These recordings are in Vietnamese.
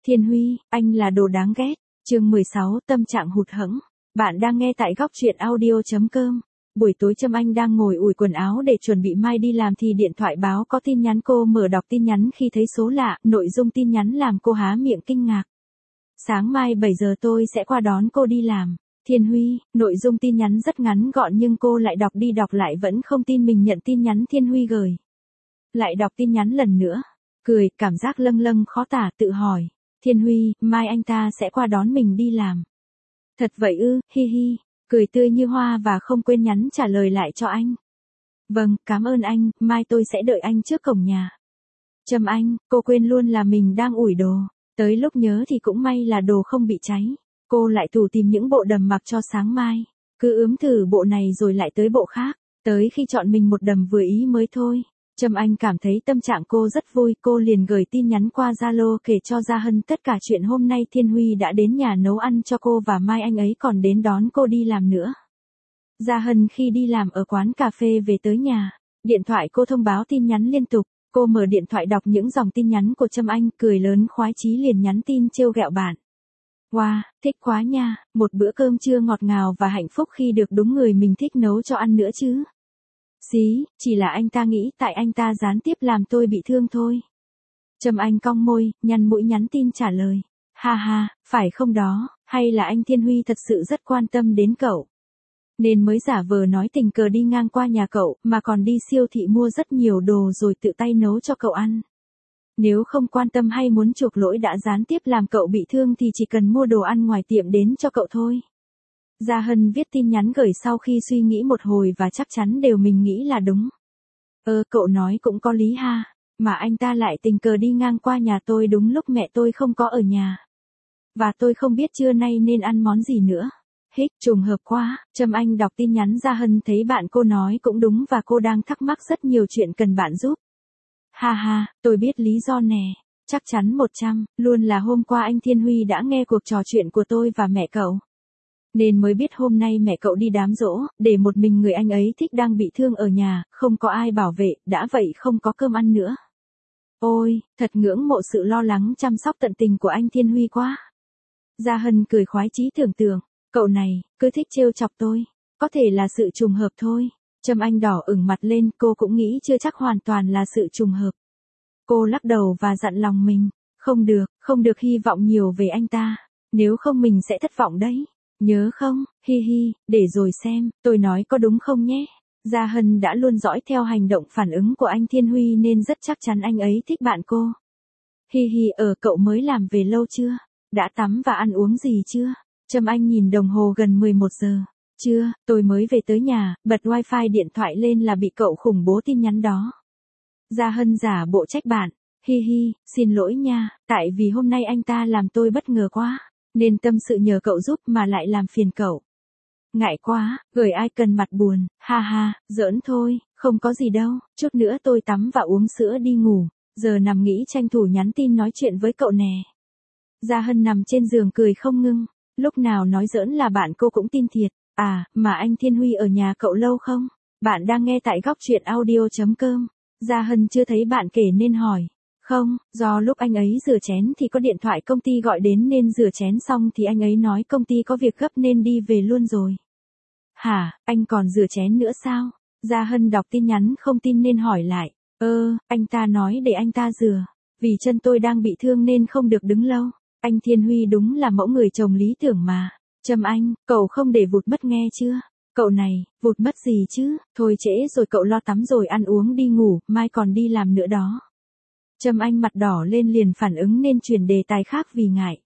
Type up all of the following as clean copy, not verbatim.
Thiên Huy, anh là đồ đáng ghét. Chương 16, tâm trạng hụt hẫng. Bạn đang nghe tại góc truyện audio.com. Buổi tối Trâm Anh đang ngồi ủi quần áo để chuẩn bị mai đi làm thì điện thoại báo có tin nhắn, cô mở đọc tin nhắn khi thấy số lạ, nội dung tin nhắn làm cô há miệng kinh ngạc. Sáng mai 7 giờ tôi sẽ qua đón cô đi làm. Thiên Huy, nội dung tin nhắn rất ngắn gọn nhưng cô lại đọc đi đọc lại vẫn không tin mình nhận tin nhắn Thiên Huy gửi. Lại đọc tin nhắn lần nữa. Cười, cảm giác lâng lâng khó tả, tự hỏi. Thiên Huy, mai anh ta sẽ qua đón mình đi làm. Thật vậy ư, hi hi. Cười tươi như hoa và không quên nhắn trả lời lại cho anh. Vâng, cảm ơn anh, mai tôi sẽ đợi anh trước cổng nhà. Trâm Anh, cô quên luôn là mình đang ủi đồ. Tới lúc nhớ thì cũng may là đồ không bị cháy. Cô lại tủ tìm những bộ đầm mặc cho sáng mai. Cứ ướm thử bộ này rồi lại tới bộ khác. Tới khi chọn mình một đầm vừa ý mới thôi. Trâm Anh cảm thấy tâm trạng cô rất vui, cô liền gửi tin nhắn qua Zalo kể cho Gia Hân tất cả chuyện hôm nay Thiên Huy đã đến nhà nấu ăn cho cô và mai anh ấy còn đến đón cô đi làm nữa. Gia Hân khi đi làm ở quán cà phê về tới nhà, điện thoại cô thông báo tin nhắn liên tục, cô mở điện thoại đọc những dòng tin nhắn của Trâm Anh, cười lớn khoái chí liền nhắn tin trêu ghẹo bạn. Wow, thích quá nha, một bữa cơm trưa ngọt ngào và hạnh phúc khi được đúng người mình thích nấu cho ăn nữa chứ. Xí, chỉ là anh ta nghĩ tại anh ta gián tiếp làm tôi bị thương thôi. Trâm Anh cong môi, nhăn mũi nhắn tin trả lời. Ha ha, phải không đó, hay là anh Thiên Huy thật sự rất quan tâm đến cậu. Nên mới giả vờ nói tình cờ đi ngang qua nhà cậu, mà còn đi siêu thị mua rất nhiều đồ rồi tự tay nấu cho cậu ăn. Nếu không quan tâm hay muốn chuộc lỗi đã gián tiếp làm cậu bị thương thì chỉ cần mua đồ ăn ngoài tiệm đến cho cậu thôi. Gia Hân viết tin nhắn gửi sau khi suy nghĩ một hồi và chắc chắn đều mình nghĩ là đúng. Cậu nói cũng có lý ha, mà anh ta lại tình cờ đi ngang qua nhà tôi đúng lúc mẹ tôi không có ở nhà. Và tôi không biết trưa nay nên ăn món gì nữa. Hích, trùng hợp quá. Trâm Anh đọc tin nhắn Gia Hân thấy bạn cô nói cũng đúng và cô đang thắc mắc rất nhiều chuyện cần bạn giúp. Ha ha, tôi biết lý do nè. Chắc chắn 100, luôn là hôm qua anh Thiên Huy đã nghe cuộc trò chuyện của tôi và mẹ cậu. Nên mới biết hôm nay mẹ cậu đi đám giỗ, để một mình người anh ấy thích đang bị thương ở nhà, không có ai bảo vệ, đã vậy không có cơm ăn nữa. Ôi, thật ngưỡng mộ sự lo lắng chăm sóc tận tình của anh Thiên Huy quá. Gia Hân cười khoái chí tưởng tượng, cậu này, cứ thích trêu chọc tôi, có thể là sự trùng hợp thôi. Trâm Anh đỏ ửng mặt lên, cô cũng nghĩ chưa chắc hoàn toàn là sự trùng hợp. Cô lắc đầu và dặn lòng mình, không được hy vọng nhiều về anh ta, nếu không mình sẽ thất vọng đấy. Nhớ không, hi hi, để rồi xem, tôi nói có đúng không nhé. Gia Hân đã luôn dõi theo hành động phản ứng của anh Thiên Huy nên rất chắc chắn anh ấy thích bạn cô. Hi hi, cậu mới làm về lâu chưa? Đã tắm và ăn uống gì chưa? Trâm Anh nhìn đồng hồ gần 11 giờ. Chưa, tôi mới về tới nhà, bật wifi điện thoại lên là bị cậu khủng bố tin nhắn đó. Gia Hân giả bộ trách bạn. Hi hi, xin lỗi nha, tại vì hôm nay anh ta làm tôi bất ngờ quá. Nên tâm sự nhờ cậu giúp mà lại làm phiền cậu. Ngại quá, gửi ai cần mặt buồn, ha ha, giỡn thôi, không có gì đâu, chút nữa tôi tắm và uống sữa đi ngủ, giờ nằm nghĩ tranh thủ nhắn tin nói chuyện với cậu nè. Gia Hân nằm trên giường cười không ngưng, lúc nào nói giỡn là bạn cô cũng tin thiệt. À, mà anh Thiên Huy ở nhà cậu lâu không? Bạn đang nghe tại góc truyện audio.com. Gia Hân chưa thấy bạn kể nên hỏi. Không, do lúc anh ấy rửa chén thì có điện thoại công ty gọi đến nên rửa chén xong thì anh ấy nói công ty có việc gấp nên đi về luôn rồi. Hả, anh còn rửa chén nữa sao? Gia Hân đọc tin nhắn không tin nên hỏi lại. Anh ta nói để anh ta rửa. Vì chân tôi đang bị thương nên không được đứng lâu. Anh Thiên Huy đúng là mẫu người chồng lý tưởng mà. Trâm Anh, cậu không để vụt mất nghe chưa? Cậu này, vụt mất gì chứ? Thôi trễ rồi, cậu lo tắm rồi ăn uống đi ngủ, mai còn đi làm nữa đó. Trâm Anh mặt đỏ lên liền phản ứng nên chuyển đề tài khác vì ngại.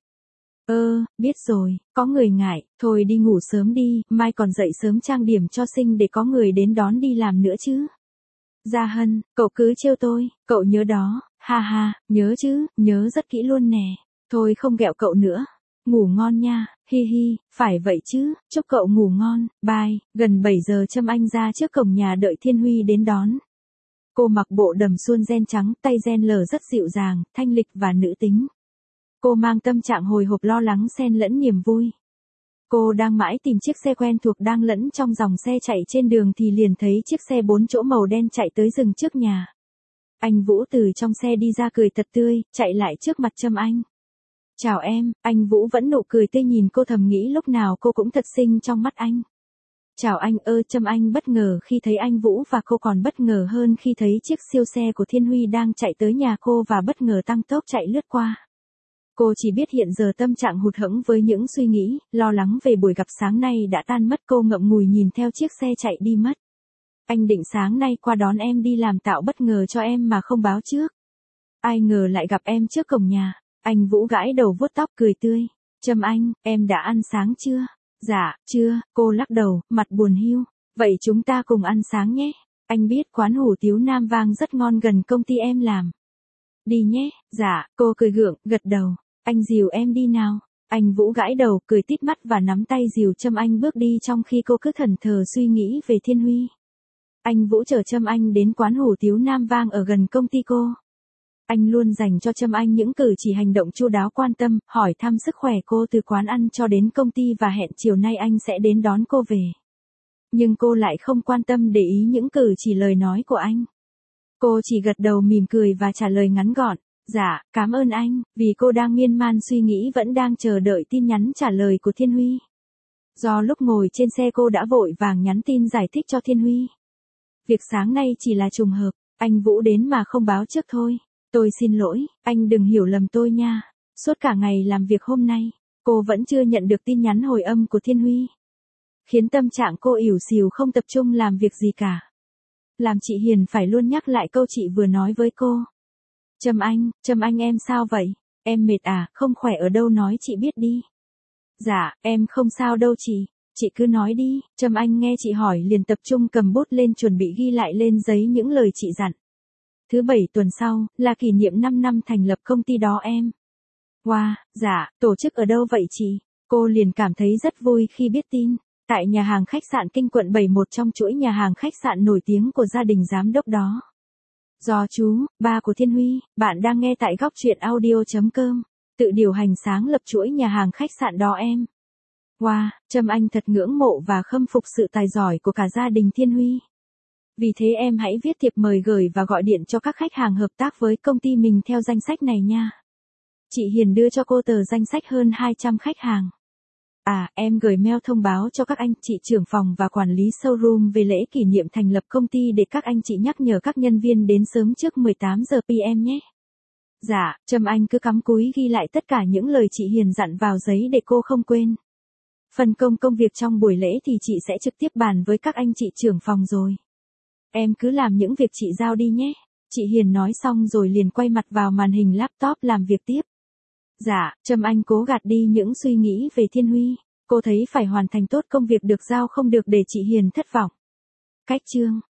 Biết rồi, có người ngại, thôi đi ngủ sớm đi, mai còn dậy sớm trang điểm cho xinh để có người đến đón đi làm nữa chứ. Gia Hân, cậu cứ trêu tôi, cậu nhớ đó, ha ha, nhớ chứ, nhớ rất kỹ luôn nè. Thôi không ghẹo cậu nữa. Ngủ ngon nha, hi hi, phải vậy chứ, chúc cậu ngủ ngon, bye. Gần 7 giờ Trâm Anh ra trước cổng nhà đợi Thiên Huy đến đón. Cô mặc bộ đầm suôn ren trắng, tay ren lờ rất dịu dàng, thanh lịch và nữ tính. Cô mang tâm trạng hồi hộp lo lắng xen lẫn niềm vui. Cô đang mãi tìm chiếc xe quen thuộc đang lẫn trong dòng xe chạy trên đường thì liền thấy chiếc xe 4 chỗ màu đen chạy tới dừng trước nhà. Anh Vũ từ trong xe đi ra cười thật tươi, chạy lại trước mặt Trâm Anh. Chào em, anh Vũ vẫn nụ cười tươi nhìn cô, thầm nghĩ lúc nào cô cũng thật xinh trong mắt anh. Chào anh ơi, Trâm Anh bất ngờ khi thấy anh Vũ và cô còn bất ngờ hơn khi thấy chiếc siêu xe của Thiên Huy đang chạy tới nhà cô và bất ngờ tăng tốc chạy lướt qua. Cô chỉ biết hiện giờ tâm trạng hụt hẫng với những suy nghĩ, lo lắng về buổi gặp sáng nay đã tan mất. Cô ngậm ngùi nhìn theo chiếc xe chạy đi mất. Anh định sáng nay qua đón em đi làm, tạo bất ngờ cho em mà không báo trước. Ai ngờ lại gặp em trước cổng nhà. Anh Vũ gãi đầu vuốt tóc cười tươi. Trâm Anh, em đã ăn sáng chưa? Dạ, chưa, cô lắc đầu, mặt buồn hiu. Vậy chúng ta cùng ăn sáng nhé. Anh biết quán hủ tiếu Nam Vang rất ngon gần công ty em làm. Đi nhé, dạ, cô cười gượng, gật đầu. Anh dìu em đi nào. Anh Vũ gãi đầu, cười tít mắt và nắm tay dìu Trâm Anh bước đi trong khi cô cứ thẫn thờ suy nghĩ về Thiên Huy. Anh Vũ chở Trâm Anh đến quán hủ tiếu Nam Vang ở gần công ty cô. Anh luôn dành cho Trâm Anh những cử chỉ hành động chu đáo, quan tâm, hỏi thăm sức khỏe cô từ quán ăn cho đến công ty và hẹn chiều nay anh sẽ đến đón cô về. Nhưng cô lại không quan tâm để ý những cử chỉ lời nói của anh. Cô chỉ gật đầu mỉm cười và trả lời ngắn gọn. Dạ, cảm ơn anh, vì cô đang miên man suy nghĩ, vẫn đang chờ đợi tin nhắn trả lời của Thiên Huy. Do lúc ngồi trên xe cô đã vội vàng nhắn tin giải thích cho Thiên Huy. Việc sáng nay chỉ là trùng hợp, anh Vũ đến mà không báo trước thôi. Tôi xin lỗi, anh đừng hiểu lầm tôi nha. Suốt cả ngày làm việc hôm nay, cô vẫn chưa nhận được tin nhắn hồi âm của Thiên Huy. Khiến tâm trạng cô ỉu xìu, không tập trung làm việc gì cả. Làm chị Hiền phải luôn nhắc lại câu chị vừa nói với cô. Trâm Anh em sao vậy? Em mệt à, không khỏe ở đâu nói chị biết đi. Dạ, em không sao đâu chị cứ nói đi. Trâm Anh nghe chị hỏi liền tập trung cầm bút lên chuẩn bị ghi lại lên giấy những lời chị dặn. Thứ 7 tuần sau, là kỷ niệm 5 năm thành lập công ty đó em. Wow, dạ, tổ chức ở đâu vậy chị? Cô liền cảm thấy rất vui khi biết tin. Tại nhà hàng khách sạn Kinh Quận 7, một trong chuỗi nhà hàng khách sạn nổi tiếng của gia đình giám đốc đó. Do chú, ba của Thiên Huy, bạn đang nghe tại góc truyện audio.com, tự điều hành sáng lập chuỗi nhà hàng khách sạn đó em. Wow, Trâm Anh thật ngưỡng mộ và khâm phục sự tài giỏi của cả gia đình Thiên Huy. Vì thế em hãy viết thiệp mời gửi và gọi điện cho các khách hàng hợp tác với công ty mình theo danh sách này nha. Chị Hiền đưa cho cô tờ danh sách hơn 200 khách hàng. À, em gửi mail thông báo cho các anh chị trưởng phòng và quản lý showroom về lễ kỷ niệm thành lập công ty để các anh chị nhắc nhở các nhân viên đến sớm trước 18 giờ PM nhé. Dạ, Trâm Anh cứ cắm cúi ghi lại tất cả những lời chị Hiền dặn vào giấy để cô không quên. Phần công việc trong buổi lễ thì chị sẽ trực tiếp bàn với các anh chị trưởng phòng rồi. Em cứ làm những việc chị giao đi nhé. Chị Hiền nói xong rồi liền quay mặt vào màn hình laptop làm việc tiếp. Dạ, Trâm Anh cố gạt đi những suy nghĩ về Thiên Huy. Cô thấy phải hoàn thành tốt công việc được giao, không được để chị Hiền thất vọng. Cách chương